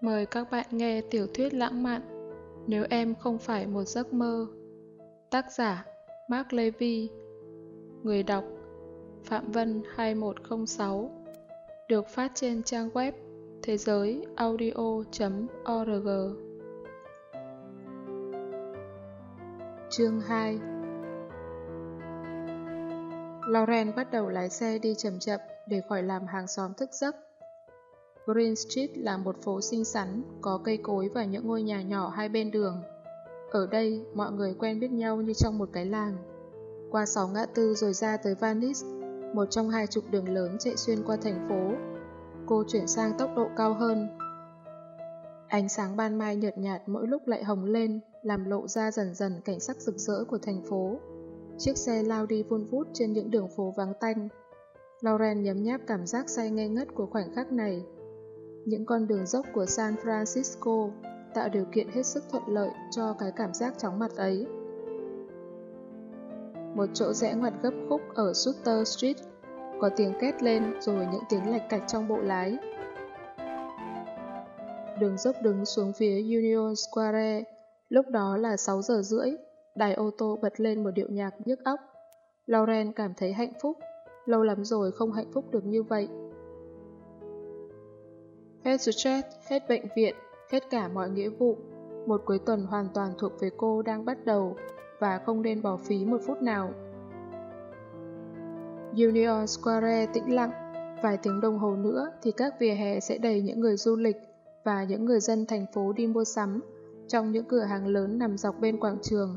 Mời các bạn nghe tiểu thuyết lãng mạn Nếu em không phải một giấc mơ. Tác giả Mark Levy. Người đọc Phạm Vân 2106. Được phát trên trang web thế giới audio.org. Chương 2. Lauren bắt đầu lái xe đi chậm chậm để khỏi làm hàng xóm thức giấc. Green Street là một phố xinh xắn, có cây cối và những ngôi nhà nhỏ hai bên đường. Ở đây, mọi người quen biết nhau như trong một cái làng. Qua 6 ngã tư rồi ra tới Venice, một trong 20 đường lớn chạy xuyên qua thành phố. Cô chuyển sang tốc độ cao hơn. Ánh sáng ban mai nhợt nhạt mỗi lúc lại hồng lên, làm lộ ra dần dần cảnh sắc rực rỡ của thành phố. Chiếc xe lao đi vun vút trên những đường phố vắng tanh. Lauren nhấm nháp cảm giác say ngây ngất của khoảnh khắc này. Những con đường dốc của San Francisco tạo điều kiện hết sức thuận lợi cho cái cảm giác chóng mặt ấy. Một chỗ rẽ ngoặt gấp khúc ở Sutter Street, có tiếng két lên rồi những tiếng lạch cạch trong bộ lái. Đường dốc đứng xuống phía Union Square, lúc đó là 6 giờ rưỡi, đài ô tô bật lên một điệu nhạc nhức óc. Lauren cảm thấy hạnh phúc, lâu lắm rồi không hạnh phúc được như vậy. Hết stress, hết bệnh viện, hết cả mọi nghĩa vụ. Một cuối tuần hoàn toàn thuộc về cô đang bắt đầu và không nên bỏ phí một phút nào. Union Square tĩnh lặng, vài tiếng đồng hồ nữa thì các vỉa hè sẽ đầy những người du lịch và những người dân thành phố đi mua sắm trong những cửa hàng lớn nằm dọc bên quảng trường.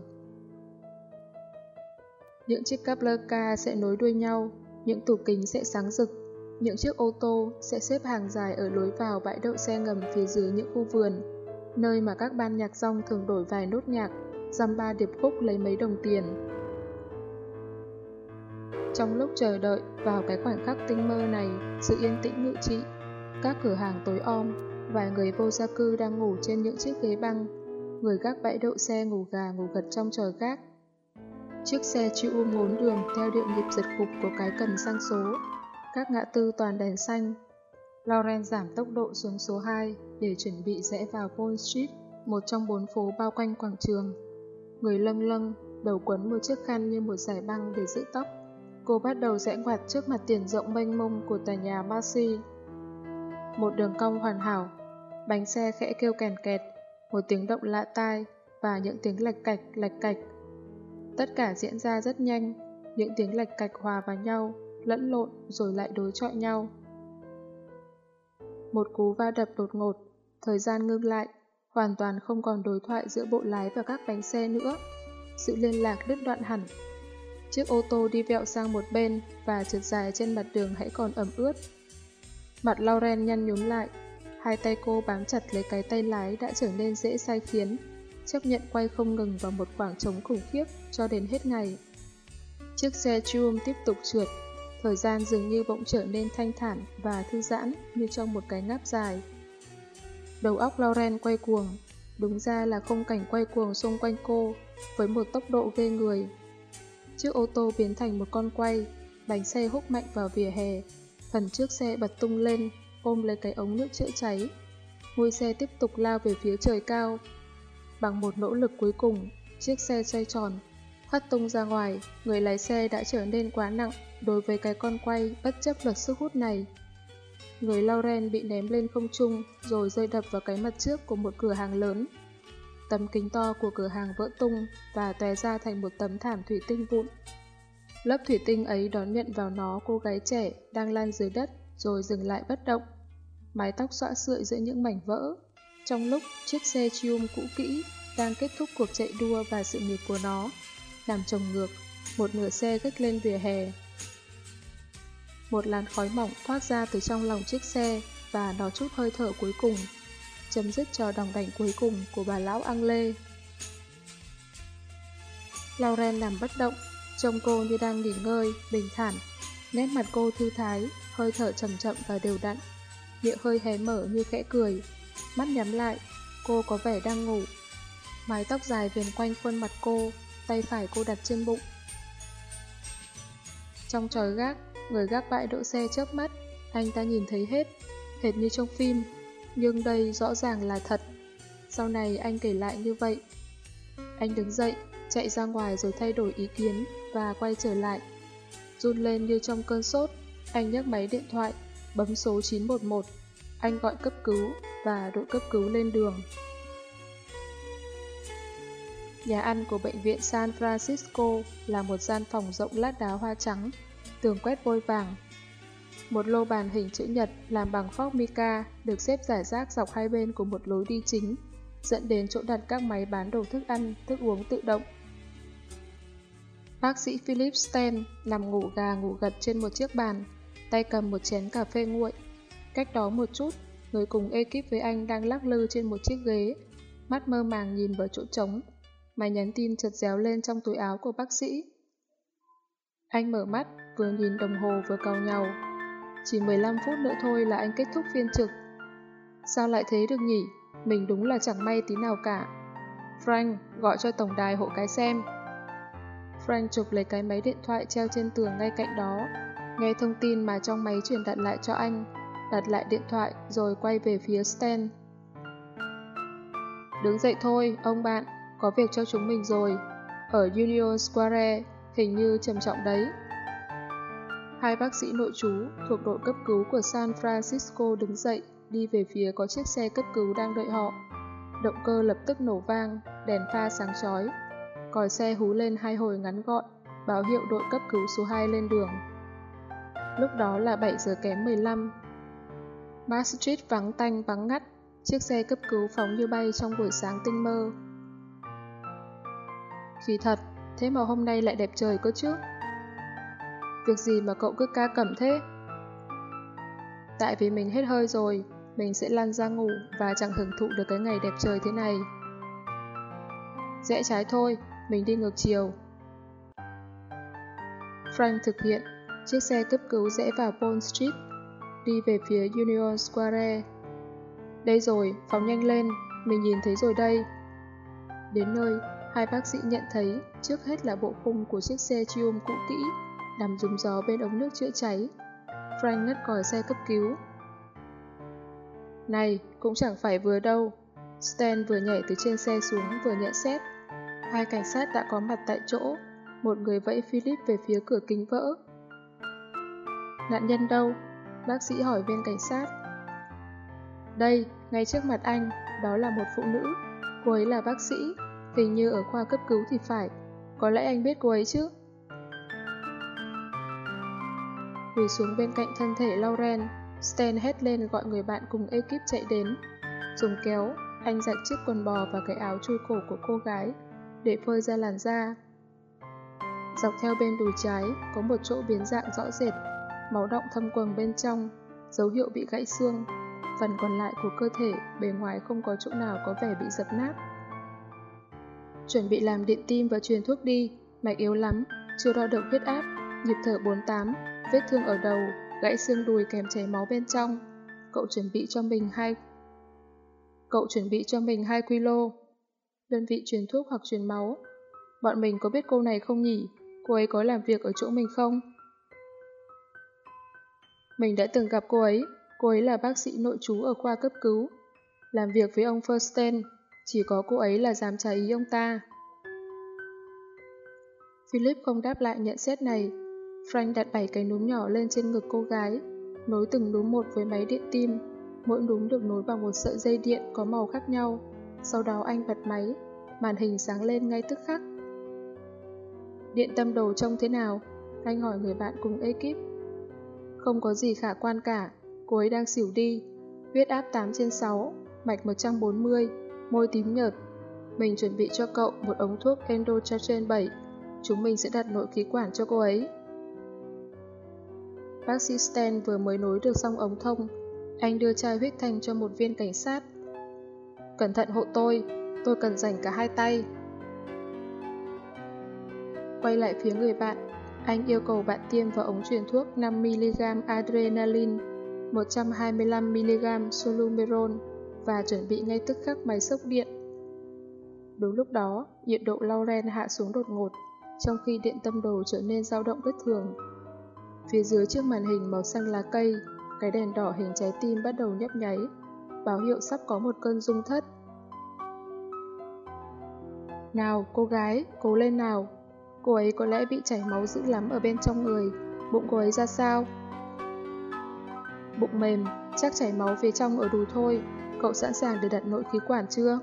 Những chiếc cắp lơ ca sẽ nối đuôi nhau, những tủ kính sẽ sáng rực. Những chiếc ô tô sẽ xếp hàng dài ở lối vào bãi đậu xe ngầm phía dưới những khu vườn, nơi mà các ban nhạc rong thường đổi vài nốt nhạc, dăm ba điệp khúc lấy mấy đồng tiền. Trong lúc chờ đợi vào cái khoảnh khắc tinh mơ này, sự yên tĩnh ngự trị, các cửa hàng tối om, vài người vô gia cư đang ngủ trên những chiếc ghế băng, người gác bãi đậu xe ngủ gà ngủ gật trong trời gác. Chiếc xe chịu ngốn đường theo điệu nhịp giật gục của cái cần sang số. Các ngã tư toàn đèn xanh. Lauren giảm tốc độ xuống số 2 để chuẩn bị rẽ vào Pond Street, một trong 4 phố bao quanh quảng trường. Người lâng lâng, đầu quấn một chiếc khăn như một dải băng để giữ tóc. Cô bắt đầu rẽ ngoặt trước mặt tiền rộng mênh mông của tòa nhà Macy. Một đường cong hoàn hảo, bánh xe khẽ kêu kèn kẹt, một tiếng động lạ tai và những tiếng lạch cạch. Tất cả diễn ra rất nhanh, những tiếng lạch cạch hòa vào nhau, lẫn lộn rồi lại đối chọi nhau. Một cú va đập đột ngột, thời gian ngưng lại, hoàn toàn không còn đối thoại giữa bộ lái và các bánh xe nữa. Sự liên lạc đứt đoạn hẳn. Chiếc ô tô đi vẹo sang một bên và trượt dài trên mặt đường hãy còn ẩm ướt. Mặt Lauren nhăn nhúm lại, hai tay cô bám chặt lấy cái tay lái đã trở nên dễ sai khiến, chấp nhận quay không ngừng vào một khoảng trống khủng khiếp cho đến hết ngày. Chiếc xe Triumph tiếp tục trượt, thời gian dường như bỗng trở nên thanh thản và thư giãn như trong một cái ngáp dài. Đầu óc Lauren quay cuồng, đúng ra là khung cảnh quay cuồng xung quanh cô với một tốc độ ghê người. Chiếc ô tô biến thành một con quay, bánh xe húc mạnh vào vỉa hè, phần trước xe bật tung lên, ôm lấy cái ống nước chữa cháy. Mui xe tiếp tục lao về phía trời cao. Bằng một nỗ lực cuối cùng, chiếc xe xoay tròn, hất tung ra ngoài, người lái xe đã trở nên quá nặng đối với cái con quay bất chấp luật sức hút này. Người Lauren bị ném lên không trung rồi rơi đập vào cái mặt trước của một cửa hàng lớn. Tấm kính to của cửa hàng vỡ tung và tóe ra thành một tấm thảm thủy tinh vụn. Lớp thủy tinh ấy đón nhận vào nó cô gái trẻ đang lăn dưới đất rồi dừng lại bất động. Mái tóc xõa xượi giữa những mảnh vỡ. Trong lúc chiếc xe Triumph cũ kỹ đang kết thúc cuộc chạy đua và sự nghiệp của nó, nằm chồng ngược, một nửa xe gách lên vỉa hè. Một làn khói mỏng thoát ra từ trong lòng chiếc xe và nó chút hơi thở cuối cùng, chấm dứt trò đòng đảnh cuối cùng của bà lão Anglais. Lauren nằm bất động, trông cô như đang nghỉ ngơi, bình thản. Nét mặt cô thư thái, hơi thở chậm chậm và đều đặn, miệng hơi hé mở như khẽ cười, mắt nhắm lại, cô có vẻ đang ngủ. Mái tóc dài viền quanh khuôn mặt cô, tay phải cô đặt trên bụng. Trong trời gác, người gác bãi đỗ xe chớp mắt, anh ta nhìn thấy hết, hệt như trong phim. nhưng đây rõ ràng là thật. Sau này anh kể lại như vậy. Anh đứng dậy, chạy ra ngoài rồi thay đổi ý kiến và quay trở lại. Run lên như trong cơn sốt, anh nhấc máy điện thoại, bấm số 911. Anh gọi cấp cứu và đội cấp cứu lên đường. Nhà ăn của bệnh viện San Francisco là một gian phòng rộng lát đá hoa trắng, tường quét vôi vàng. Một lô bàn hình chữ nhật làm bằng phóc mica được xếp rải rác dọc hai bên của một lối đi chính, dẫn đến chỗ đặt các máy bán đồ thức ăn, thức uống tự động. Bác sĩ Philip Stein nằm ngủ gà ngủ gật trên một chiếc bàn, tay cầm một chén cà phê nguội. Cách đó một chút, người cùng ekip với anh đang lắc lư trên một chiếc ghế, mắt mơ màng nhìn vào chỗ trống. Máy nhắn tin chợt réo lên trong túi áo của bác sĩ. Anh mở mắt, vừa nhìn đồng hồ vừa càu nhàu. Chỉ 15 phút nữa thôi là anh kết thúc phiên trực. Sao lại thế được nhỉ? Mình đúng là chẳng may tí nào cả. Frank, gọi cho tổng đài hộ cái xem. Frank chụp lấy cái máy điện thoại treo trên tường ngay cạnh đó, nghe thông tin mà trong máy truyền đặt lại cho anh, đặt lại điện thoại rồi quay về phía Stan. Đứng dậy thôi, ông bạn, có việc cho chúng mình rồi. Ở Union Square, hình như trầm trọng đấy. Hai bác sĩ nội trú thuộc đội cấp cứu của San Francisco đứng dậy, đi về phía có chiếc xe cấp cứu đang đợi họ. Động cơ lập tức nổ vang, đèn pha sáng chói. Còi xe hú lên hai hồi ngắn gọn, báo hiệu đội cấp cứu số 2 lên đường. Lúc đó là 7 giờ kém 15. Mars Street vắng tanh vắng ngắt, chiếc xe cấp cứu phóng như bay trong buổi sáng tinh mơ. Kỳ thật, thế mà hôm nay lại đẹp trời cơ chứ. Việc gì mà cậu cứ ca cẩm thế? Tại vì mình hết hơi rồi, mình sẽ lăn ra ngủ và chẳng hưởng thụ được cái ngày đẹp trời thế này. Rẽ trái thôi, mình đi ngược chiều. Frank thực hiện, chiếc xe cấp cứu rẽ vào Pond Street, đi về phía Union Square. Đây rồi, phóng nhanh lên, mình nhìn thấy rồi đây. Đến nơi, hai bác sĩ nhận thấy trước hết là bộ khung của chiếc xe Triumph cũ kỹ, nằm rúm gió bên ống nước chữa cháy. Frank ngắt còi xe cấp cứu. Này, cũng chẳng phải vừa đâu. Stan vừa nhảy từ trên xe xuống vừa nhận xét. Hai cảnh sát đã có mặt tại chỗ, một người vẫy Philip về phía cửa kính vỡ. Nạn nhân đâu? Bác sĩ hỏi viên cảnh sát. Đây, ngay trước mặt anh, đó là một phụ nữ. Cô ấy là bác sĩ, hình như ở khoa cấp cứu thì phải. Có lẽ anh biết cô ấy chứ? Quỳ xuống bên cạnh thân thể Lauren, Stan hét lên gọi người bạn cùng ekip chạy đến. Dùng kéo, anh giặt chiếc quần bò và cái áo chui cổ của cô gái, để phơi ra làn da. Dọc theo bên đùi trái có một chỗ biến dạng rõ rệt, máu đọng thâm quầng bên trong, dấu hiệu bị gãy xương. Phần còn lại của cơ thể bề ngoài không có chỗ nào có vẻ bị dập nát. Chuẩn bị làm điện tim và truyền thuốc đi, mạch yếu lắm, chưa đo được huyết áp, nhịp thở 48, vết thương ở đầu, gãy xương đùi kèm chảy máu bên trong. Cậu chuẩn bị cho mình 2 kilo. Đơn vị truyền thuốc hoặc truyền máu. Bọn mình có biết cô này không nhỉ? Cô ấy có làm việc ở chỗ mình không? Mình đã từng gặp cô ấy là bác sĩ nội trú ở khoa cấp cứu. Làm việc với ông Fursten, chỉ có cô ấy là dám trái ý ông ta. Philip không đáp lại nhận xét này. Frank đặt 7 cái núm nhỏ lên trên ngực cô gái, nối từng núm một với máy điện tim. Mỗi núm được nối bằng một sợi dây điện có màu khác nhau. Sau đó anh bật máy, màn hình sáng lên ngay tức khắc. Điện tâm đồ trông thế nào? Anh hỏi người bạn cùng ekip. Không có gì khả quan cả, cô ấy đang xỉu đi. Huyết áp 8/6, mạch 140, môi tím nhợt. Mình chuẩn bị cho cậu một ống thuốc Endochachen 7. Chúng mình sẽ đặt nội khí quản cho cô ấy. Bác sĩ Stan vừa mới nối được xong ống thông. Anh đưa chai huyết thanh cho một viên cảnh sát. Cẩn thận hộ tôi cần dành cả hai tay. Quay lại phía người bạn, anh yêu cầu bạn tiêm vào ống truyền thuốc 5mg adrenaline, 125mg solumerol và chuẩn bị ngay tức khắc máy xốc điện. Đúng lúc đó, nhiệt độ Lauren hạ xuống đột ngột, trong khi điện tâm đồ trở nên dao động bất thường. Phía dưới chiếc màn hình màu xanh lá cây, cái đèn đỏ hình trái tim bắt đầu nhấp nháy. báo hiệu sắp có một cơn rung thất. Nào, cô gái, cố lên nào. Cô ấy có lẽ bị chảy máu dữ lắm ở bên trong người. Bụng cô ấy ra sao? Bụng mềm, chắc chảy máu phía trong ở đùi thôi. Cậu sẵn sàng để đặt nội khí quản chưa?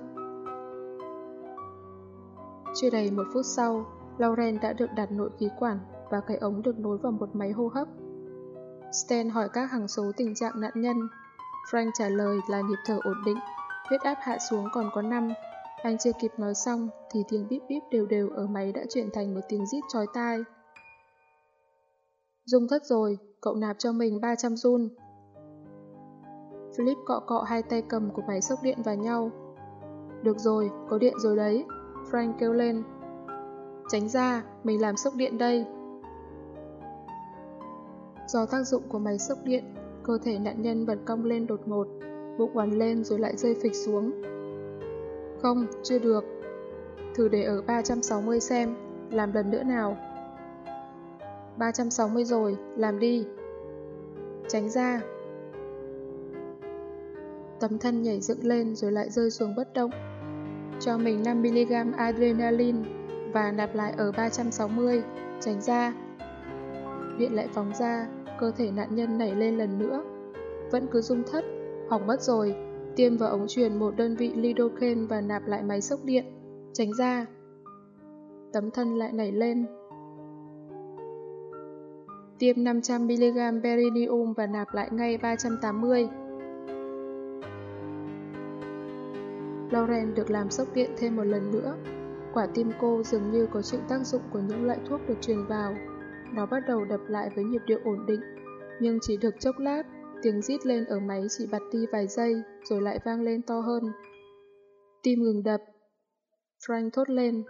Chưa đầy 1 phút sau, Lauren đã được đặt nội khí quản và cái ống được nối vào một máy hô hấp. Stan hỏi các hằng số tình trạng nạn nhân. Frank trả lời là nhịp thở ổn định, huyết áp hạ xuống còn có 5. Anh chưa kịp nói xong thì tiếng bíp bíp đều đều ở máy đã chuyển thành một tiếng rít chói tai. Rung thất rồi, cậu nạp cho mình 300 joule. Philip cọ cọ hai tay cầm của máy xốc điện vào nhau. Được rồi, có điện rồi đấy, Frank kêu lên. Tránh ra, mình làm sốc điện đây. Do tác dụng của máy sốc điện, cơ thể nạn nhân bật cong lên đột ngột, bụng oằn lên rồi lại rơi phịch xuống. Không, chưa được. Thử để ở 360 xem, làm lần nữa nào. 360 rồi, làm đi. Tránh ra. Tấm thân nhảy dựng lên rồi lại rơi xuống bất động. Cho mình 5mg adrenaline và nạp lại ở 360, tránh ra. Điện lại phóng ra, cơ thể nạn nhân nảy lên lần nữa. Vẫn cứ rung thất, hỏng mất rồi, tiêm vào ống truyền 1 đơn vị lidocaine và nạp lại máy sốc điện, tránh ra. Tấm thân lại nảy lên. Tiêm 500mg beryllium và nạp lại ngay 380. Lauren được làm sốc điện thêm một lần nữa. Quả tim cô dường như có chịu tác dụng của những loại thuốc được truyền vào. Nó bắt đầu đập lại với nhịp điệu ổn định, nhưng chỉ được chốc lát, tiếng rít lên ở máy chỉ bật đi vài giây rồi lại vang lên to hơn. Tim ngừng đập. Frank thốt lên.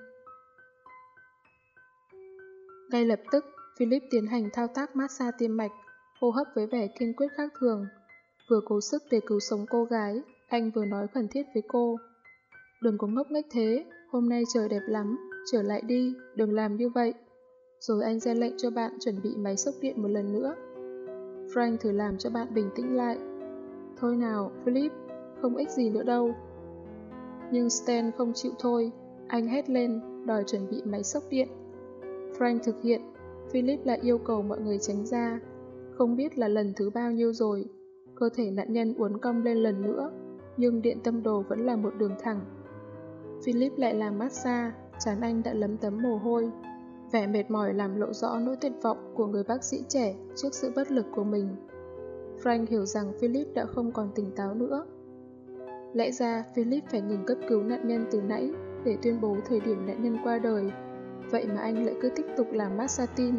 Ngay lập tức, Philip tiến hành thao tác massage tim mạch, hô hấp với vẻ kiên quyết khác thường. Vừa cố sức để cứu sống cô gái, anh vừa nói khẩn thiết với cô. Đừng có ngốc nghếch thế, hôm nay trời đẹp lắm, trở lại đi, đừng làm như vậy. Rồi anh ra lệnh cho bạn chuẩn bị máy sốc điện một lần nữa. Frank thử làm cho bạn bình tĩnh lại. Thôi nào, Philip, không ích gì nữa đâu. Nhưng Stan không chịu thôi, anh hét lên, đòi chuẩn bị máy sốc điện. Frank thực hiện, Philip lại yêu cầu mọi người tránh ra. Không biết là lần thứ bao nhiêu rồi, cơ thể nạn nhân uốn cong lên lần nữa, nhưng điện tâm đồ vẫn là một đường thẳng. Philip lại làm massage, trán anh đã lấm tấm mồ hôi. Vẻ mệt mỏi làm lộ rõ nỗi tuyệt vọng của người bác sĩ trẻ trước sự bất lực của mình. Frank hiểu rằng Philip đã không còn tỉnh táo nữa. Lẽ ra Philip phải ngừng cấp cứu nạn nhân từ nãy để tuyên bố thời điểm nạn nhân qua đời. Vậy mà anh lại cứ tiếp tục làm massage tim.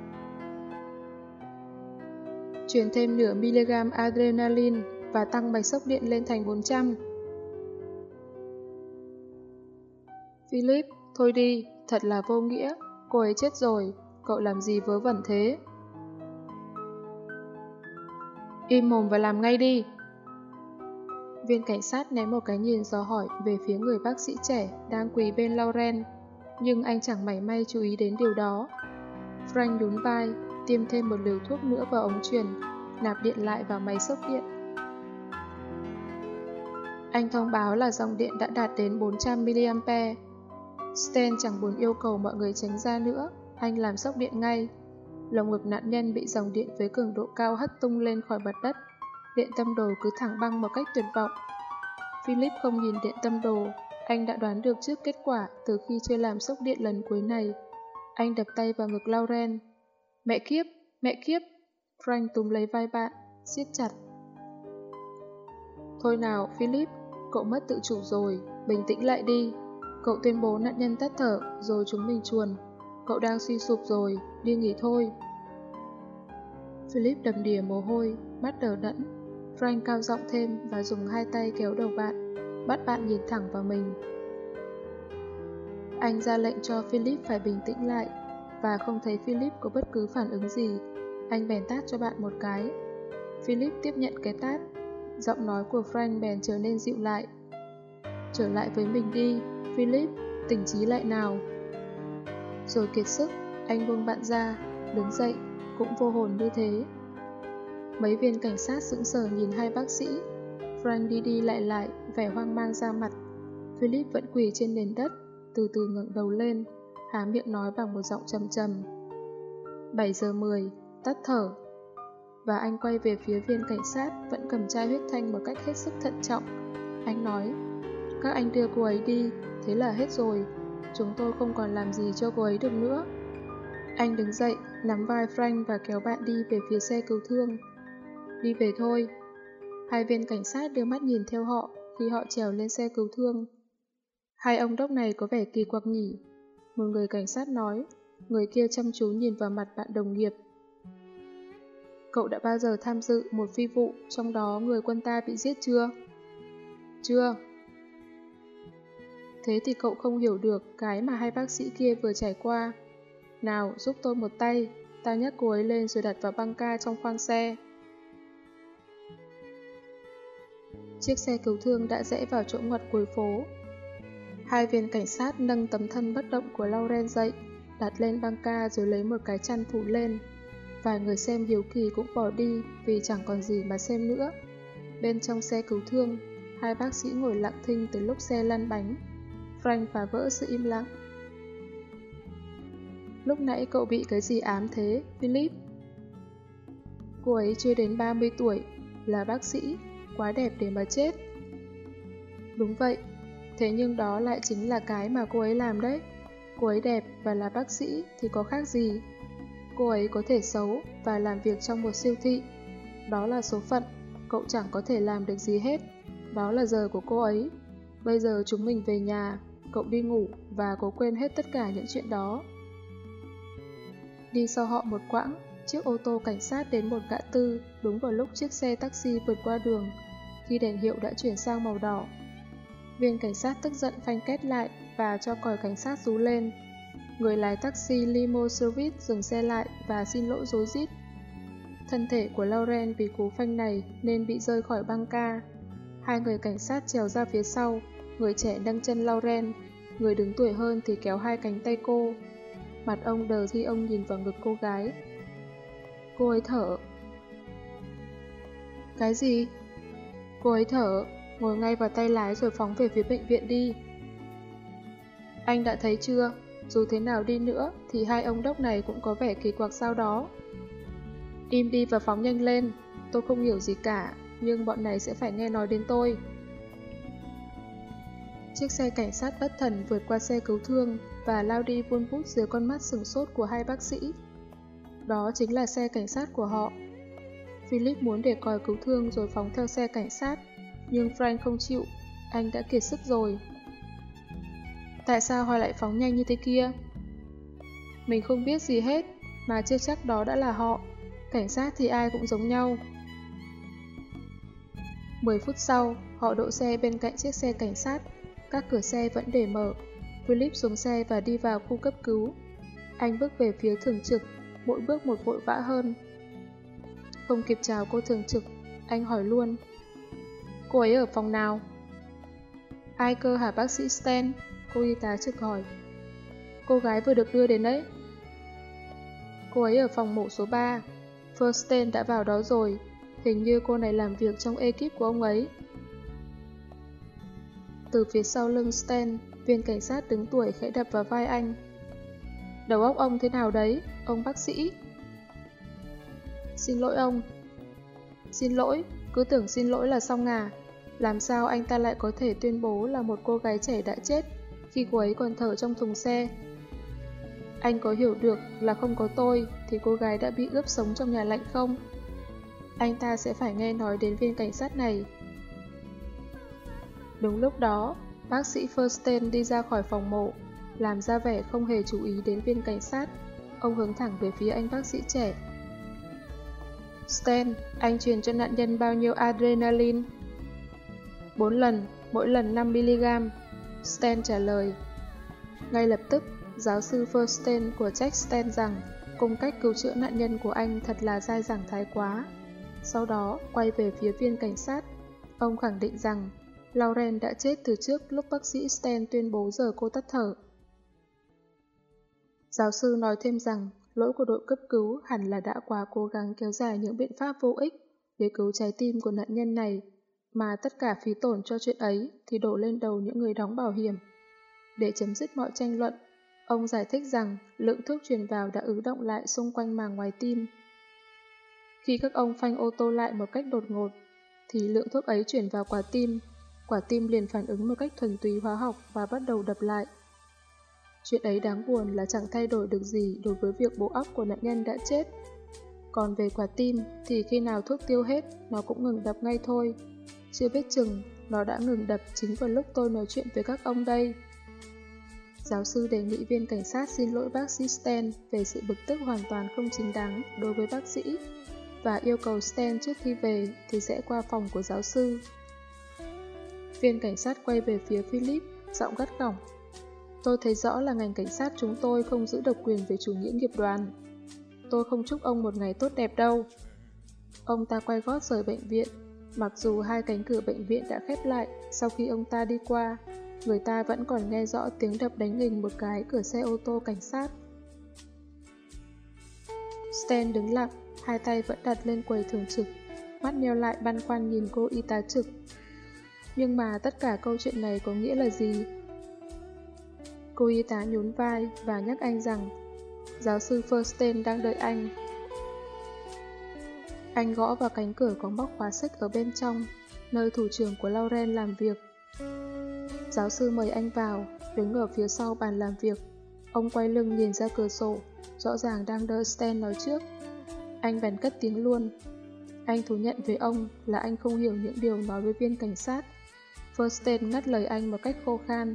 Truyền thêm nửa mg adrenaline và tăng mạch sốc điện lên thành 400. Philip, thôi đi, thật là vô nghĩa. Cô ấy chết rồi, cậu làm gì vớ vẩn thế? Im mồm và làm ngay đi. Viên cảnh sát ném một cái nhìn dò hỏi về phía người bác sĩ trẻ đang quỳ bên Lauren, nhưng anh chẳng mảy may chú ý đến điều đó. Frank nhún vai, tiêm thêm một liều thuốc nữa vào ống truyền, nạp điện lại vào máy sốc điện. Anh thông báo là dòng điện đã đạt đến 400 mA. Stan chẳng buồn yêu cầu mọi người tránh ra nữa, anh làm sốc điện ngay. Lồng ngực nạn nhân bị dòng điện với cường độ cao hất tung lên khỏi mặt đất. Điện tâm đồ cứ thẳng băng một cách tuyệt vọng. Philip không nhìn điện tâm đồ, anh đã đoán được trước kết quả từ khi chưa làm sốc điện lần cuối này. Anh đập tay vào ngực Lauren. Mẹ kiếp, mẹ kiếp! Frank túm lấy vai bạn, siết chặt. Thôi nào, Philip, cậu mất tự chủ rồi, bình tĩnh lại đi. Cậu tuyên bố nạn nhân tắt thở, rồi chúng mình chuồn. Cậu đang suy sụp rồi, đi nghỉ thôi. Philip đầm đìa mồ hôi, mắt đờ đẫn. Frank cao giọng thêm và dùng hai tay kéo đầu bạn, bắt bạn nhìn thẳng vào mình. Anh ra lệnh cho Philip phải bình tĩnh lại, và không thấy Philip có bất cứ phản ứng gì. Anh bèn tát cho bạn một cái. Philip tiếp nhận cái tát. Giọng nói của Frank bèn trở nên dịu lại. Trở lại với mình đi, Philip, tỉnh trí lại nào. Rồi kiệt sức, anh buông bạn ra, đứng dậy, cũng vô hồn như thế. Mấy viên cảnh sát sững sờ nhìn hai bác sĩ. Frank đi đi lại, vẻ hoang mang ra mặt. Philip vẫn quỳ trên nền đất, từ từ ngẩng đầu lên, há miệng nói bằng một giọng trầm trầm. 7 giờ 10, tắt thở. Và anh quay về phía viên cảnh sát vẫn cầm chai huyết thanh một cách hết sức thận trọng. Anh nói, các anh đưa cô ấy đi, thế là hết rồi. Chúng tôi không còn làm gì cho cô ấy được nữa. Anh đứng dậy, nắm vai Frank và kéo bạn đi về phía xe cứu thương. Đi về thôi. Hai viên cảnh sát đưa mắt nhìn theo họ khi họ trèo lên xe cứu thương. Hai ông đốc này có vẻ kỳ quặc nhỉ? Một người cảnh sát nói, người kia chăm chú nhìn vào mặt bạn đồng nghiệp. Cậu đã bao giờ tham dự một phi vụ trong đó người quân ta bị giết chưa? Chưa. Thế thì cậu không hiểu được cái mà hai bác sĩ kia vừa trải qua. Nào, giúp tôi một tay, tao nhấc cô ấy lên rồi đặt vào băng ca trong khoang xe. Chiếc xe cứu thương đã rẽ vào chỗ ngoặt cuối phố. Hai viên cảnh sát nâng tấm thân bất động của Lauren dậy, đặt lên băng ca rồi lấy một cái chăn phủ lên. Vài người xem hiếu kỳ cũng bỏ đi vì chẳng còn gì mà xem nữa. Bên trong xe cứu thương, hai bác sĩ ngồi lặng thinh từ lúc xe lăn bánh. Frank phá vỡ sự im lặng. Lúc nãy cậu bị cái gì ám thế, Philip? Cô ấy chưa đến 30 tuổi, là bác sĩ, quá đẹp để mà chết. Đúng vậy, thế nhưng đó lại chính là cái mà cô ấy làm đấy. Cô ấy đẹp và là bác sĩ thì có khác gì? Cô ấy có thể xấu và làm việc trong một siêu thị. Đó là số phận, cậu chẳng có thể làm được gì hết. Đó là giờ của cô ấy. Bây giờ chúng mình về nhà, cậu đi ngủ và cố quên hết tất cả những chuyện đó. Đi sau họ một quãng, chiếc ô tô cảnh sát đến một ngã tư đúng vào lúc chiếc xe taxi vượt qua đường, khi đèn hiệu đã chuyển sang màu đỏ. Viên cảnh sát tức giận phanh két lại và cho còi cảnh sát rú lên. Người lái taxi limo service dừng xe lại và xin lỗi rối rít. Thân thể của Lauren vì cú phanh này nên bị rơi khỏi băng ca. Hai người cảnh sát trèo ra phía sau, người trẻ nâng chân Lauren, người đứng tuổi hơn thì kéo hai cánh tay cô. Mặt ông đờ khi ông nhìn vào ngực cô gái. Cô ấy thở. Cái gì? Cô ấy thở, ngồi ngay vào tay lái rồi phóng về phía bệnh viện đi. Anh đã thấy chưa? Dù thế nào đi nữa thì hai ông đốc này cũng có vẻ kỳ quặc sao đó. Im đi và phóng nhanh lên. Tôi không hiểu gì cả, nhưng bọn này sẽ phải nghe nói đến tôi. Chiếc xe cảnh sát bất thần vượt qua xe cứu thương và lao đi vun vút dưới con mắt sửng sốt của hai bác sĩ. Đó chính là xe cảnh sát của họ. Philip muốn để còi cứu thương rồi phóng theo xe cảnh sát, nhưng Frank không chịu, anh đã kiệt sức rồi. Tại sao họ lại phóng nhanh như thế kia? Mình không biết gì hết, mà chưa chắc đó đã là họ. Cảnh sát thì ai cũng giống nhau. 10 phút sau, họ đỗ xe bên cạnh chiếc xe cảnh sát. Các cửa xe vẫn để mở. Philip xuống xe và đi vào khu cấp cứu. Anh bước về phía thường trực, mỗi bước một vội vã hơn. Không kịp chào cô thường trực, anh hỏi luôn. Cô ấy ở phòng nào? Ai cơ hả bác sĩ Stan? Cô y tá trực hỏi. Cô gái vừa được đưa đến đấy. Cô ấy ở phòng mổ số 3. Fursten đã vào đó rồi. Hình như cô này làm việc trong ekip của ông ấy. Từ phía sau lưng Stan, viên cảnh sát đứng tuổi khẽ đập vào vai anh. Đầu óc ông thế nào đấy, ông bác sĩ? Xin lỗi ông. Xin lỗi, cứ tưởng xin lỗi là xong à. Làm sao anh ta lại có thể tuyên bố là một cô gái trẻ đã chết khi cô ấy còn thở trong thùng xe? Anh có hiểu được là không có tôi thì cô gái đã bị ướp sống trong nhà lạnh không? Anh ta sẽ phải nghe nói đến viên cảnh sát này. Đúng lúc đó, bác sĩ Fursten đi ra khỏi phòng mổ, làm ra vẻ không hề chú ý đến viên cảnh sát. Ông hướng thẳng về phía anh bác sĩ trẻ. Stan, anh truyền cho nạn nhân bao nhiêu adrenaline? 4 lần, mỗi lần 5mg. Stan trả lời. Ngay lập tức, giáo sư Fursten của trách Stan rằng cung cách cứu chữa nạn nhân của anh thật là dai dẳng thái quá. Sau đó, quay về phía viên cảnh sát. Ông khẳng định rằng Lauren đã chết từ trước lúc bác sĩ Stan tuyên bố giờ cô tắt thở. Giáo sư nói thêm rằng lỗi của đội cấp cứu hẳn là đã quá cố gắng kéo dài những biện pháp vô ích để cứu trái tim của nạn nhân này, mà tất cả phí tổn cho chuyện ấy thì đổ lên đầu những người đóng bảo hiểm. Để chấm dứt mọi tranh luận, ông giải thích rằng lượng thuốc truyền vào đã ứ động lại xung quanh màng ngoài tim. Khi các ông phanh ô tô lại một cách đột ngột, thì lượng thuốc ấy chuyển vào quả tim liền phản ứng một cách thuần túy hóa học và bắt đầu đập lại. Chuyện ấy đáng buồn là chẳng thay đổi được gì đối với việc bộ óc của nạn nhân đã chết. Còn về quả tim thì khi nào thuốc tiêu hết, nó cũng ngừng đập ngay thôi. Chưa biết chừng, nó đã ngừng đập chính vào lúc tôi nói chuyện với các ông đây. Giáo sư đề nghị viên cảnh sát xin lỗi bác sĩ Stan về sự bực tức hoàn toàn không chính đáng đối với bác sĩ và yêu cầu Stan trước khi về thì sẽ qua phòng của giáo sư. Viên cảnh sát quay về phía Philip, giọng gắt gỏng. Tôi thấy rõ là ngành cảnh sát chúng tôi không giữ độc quyền về chủ nghĩa nghiệp đoàn. Tôi không chúc ông một ngày tốt đẹp đâu. Ông ta quay gót rời bệnh viện, mặc dù hai cánh cửa bệnh viện đã khép lại sau khi ông ta đi qua, người ta vẫn còn nghe rõ tiếng đập đánh nghình một cái cửa xe ô tô cảnh sát. Stan đứng lặng, hai tay vẫn đặt lên quầy thường trực, mắt nheo lại băn khoăn nhìn cô y tá trực. Nhưng mà tất cả câu chuyện này có nghĩa là gì? Cô y tá nhún vai và nhắc anh rằng giáo sư Fursten đang đợi anh. Anh gõ vào cánh cửa có móc khóa sách ở bên trong, nơi thủ trưởng của Lauren làm việc. Giáo sư mời anh vào, đứng ở phía sau bàn làm việc. Ông quay lưng nhìn ra cửa sổ, rõ ràng đang đợi Stan nói trước. Anh bèn cất tiếng luôn. Anh thú nhận với ông là anh không hiểu những điều nói với viên cảnh sát. Fursten ngắt lời anh một cách khô khan.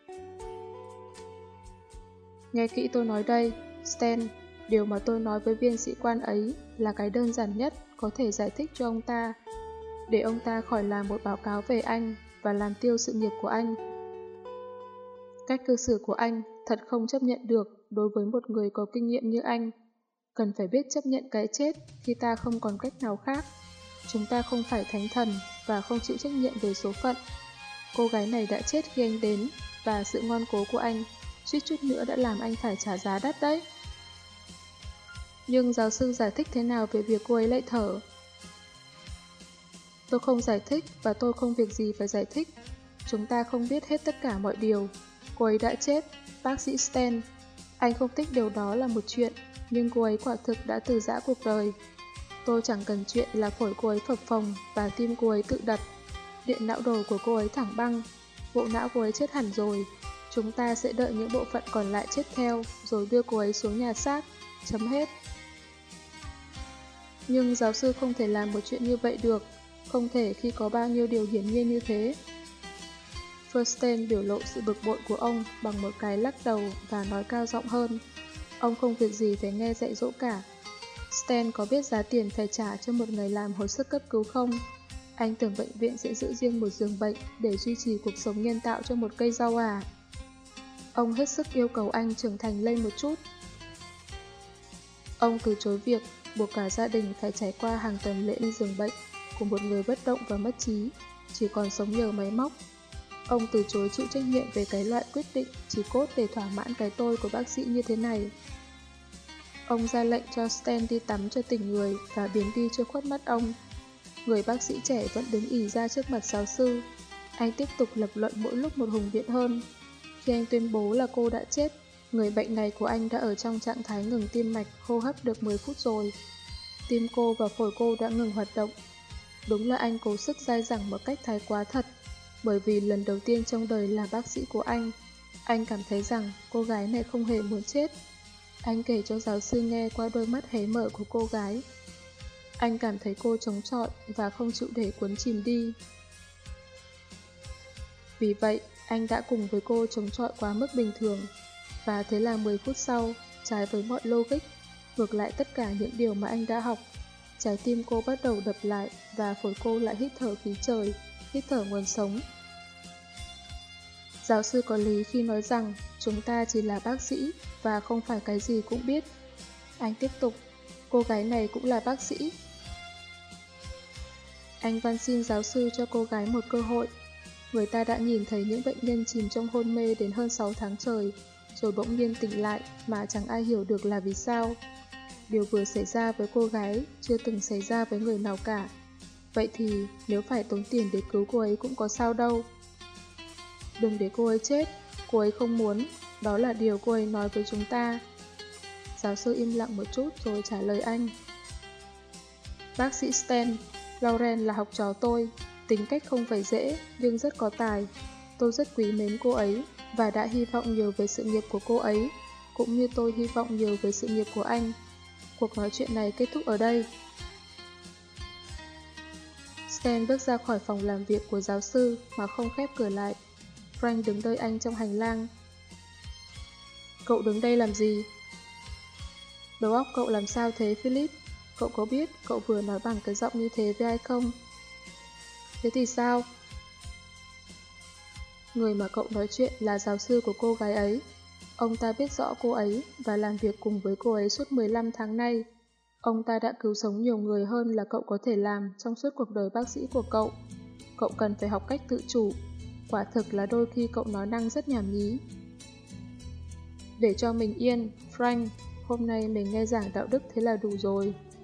Nghe kỹ tôi nói đây, Stan, điều mà tôi nói với viên sĩ quan ấy là cái đơn giản nhất có thể giải thích cho ông ta, để ông ta khỏi làm một báo cáo về anh và làm tiêu sự nghiệp của anh. Cách cư xử của anh thật không chấp nhận được đối với một người có kinh nghiệm như anh. Cần phải biết chấp nhận cái chết khi ta không còn cách nào khác. Chúng ta không phải thánh thần và không chịu trách nhiệm về số phận. Cô gái này đã chết khi anh đến và sự ngoan cố của anh suýt chút nữa đã làm anh phải trả giá đắt đấy. Nhưng giáo sư giải thích thế nào về việc cô ấy lại thở? Tôi không giải thích và tôi không việc gì phải giải thích. Chúng ta không biết hết tất cả mọi điều. Cô ấy đã chết, bác sĩ Stan. Anh không thích điều đó là một chuyện, nhưng cô ấy quả thực đã từ giã cuộc đời. Tôi chẳng cần chuyện là phổi cô ấy phập phồng và tim cô ấy tự đập. Điện não đồ của cô ấy thẳng băng. Bộ não cô ấy chết hẳn rồi. Chúng ta sẽ đợi những bộ phận còn lại chết theo, rồi đưa cô ấy xuống nhà xác. Chấm hết. Nhưng giáo sư không thể làm một chuyện như vậy được. Không thể khi có bao nhiêu điều hiển nhiên như thế. Fursten biểu lộ sự bực bội của ông bằng một cái lắc đầu và nói cao giọng hơn. Ông không việc gì phải nghe dạy dỗ cả. Stan có biết giá tiền phải trả cho một người làm hồi sức cấp cứu không? Anh tưởng bệnh viện sẽ giữ riêng một giường bệnh để duy trì cuộc sống nhân tạo cho một cây rau à? Ông hết sức yêu cầu anh trưởng thành lên một chút. Ông từ chối việc buộc cả gia đình phải trải qua hàng tuần lễ lên giường bệnh của một người bất động và mất trí, chỉ còn sống nhờ máy móc. Ông từ chối chịu trách nhiệm về cái loại quyết định chỉ cốt để thỏa mãn cái tôi của bác sĩ như thế này. Ông ra lệnh cho Stan đi tắm cho tỉnh người và biến đi cho khuất mắt ông. Người bác sĩ trẻ vẫn đứng ì ra trước mặt giáo sư. Anh tiếp tục lập luận mỗi lúc một hùng biện hơn. Khi anh tuyên bố là cô đã chết, người bệnh này của anh đã ở trong trạng thái ngừng tim mạch hô hấp được 10 phút rồi. Tim cô và phổi cô đã ngừng hoạt động. Đúng là anh cố sức dai dẳng một cách thái quá thật, bởi vì lần đầu tiên trong đời là bác sĩ của anh cảm thấy rằng cô gái này không hề muốn chết. Anh kể cho giáo sư nghe qua đôi mắt hé mở của cô gái. Anh cảm thấy cô chống chọi và không chịu để cuốn chìm đi. Vì vậy, anh đã cùng với cô chống chọi quá mức bình thường. Và thế là 10 phút sau, trái với mọi logic, ngược lại tất cả những điều mà anh đã học, trái tim cô bắt đầu đập lại và phổi cô lại hít thở khí trời, hít thở nguồn sống. Giáo sư có lý khi nói rằng chúng ta chỉ là bác sĩ và không phải cái gì cũng biết. Anh tiếp tục, cô gái này cũng là bác sĩ. Anh van xin giáo sư cho cô gái một cơ hội. Người ta đã nhìn thấy những bệnh nhân chìm trong hôn mê đến hơn 6 tháng trời, rồi bỗng nhiên tỉnh lại mà chẳng ai hiểu được là vì sao. Điều vừa xảy ra với cô gái chưa từng xảy ra với người nào cả. Vậy thì nếu phải tốn tiền để cứu cô ấy cũng có sao đâu. Đừng để cô ấy chết, cô ấy không muốn, đó là điều cô ấy nói với chúng ta. Giáo sư im lặng một chút rồi trả lời anh. Bác sĩ Stan, Lauren là học trò tôi, tính cách không phải dễ nhưng rất có tài. Tôi rất quý mến cô ấy và đã hy vọng nhiều về sự nghiệp của cô ấy, cũng như tôi hy vọng nhiều về sự nghiệp của anh. Cuộc nói chuyện này kết thúc ở đây. Stan bước ra khỏi phòng làm việc của giáo sư mà không khép cửa lại. Frank đứng đợi anh trong hành lang. Cậu đứng đây làm gì? Đầu óc cậu làm sao thế, Philip? Cậu có biết cậu vừa nói bằng cái giọng như thế với ai không? Thế thì sao? Người mà cậu nói chuyện là giáo sư của cô gái ấy. Ông ta biết rõ cô ấy và làm việc cùng với cô ấy suốt 15 tháng nay. Ông ta đã cứu sống nhiều người hơn là cậu có thể làm trong suốt cuộc đời bác sĩ của cậu. Cậu cần phải học cách tự chủ. Quả thực là đôi khi cậu nói năng rất nhảm nhí. Để cho mình yên, Frank, hôm nay mình nghe giảng đạo đức thế là đủ rồi.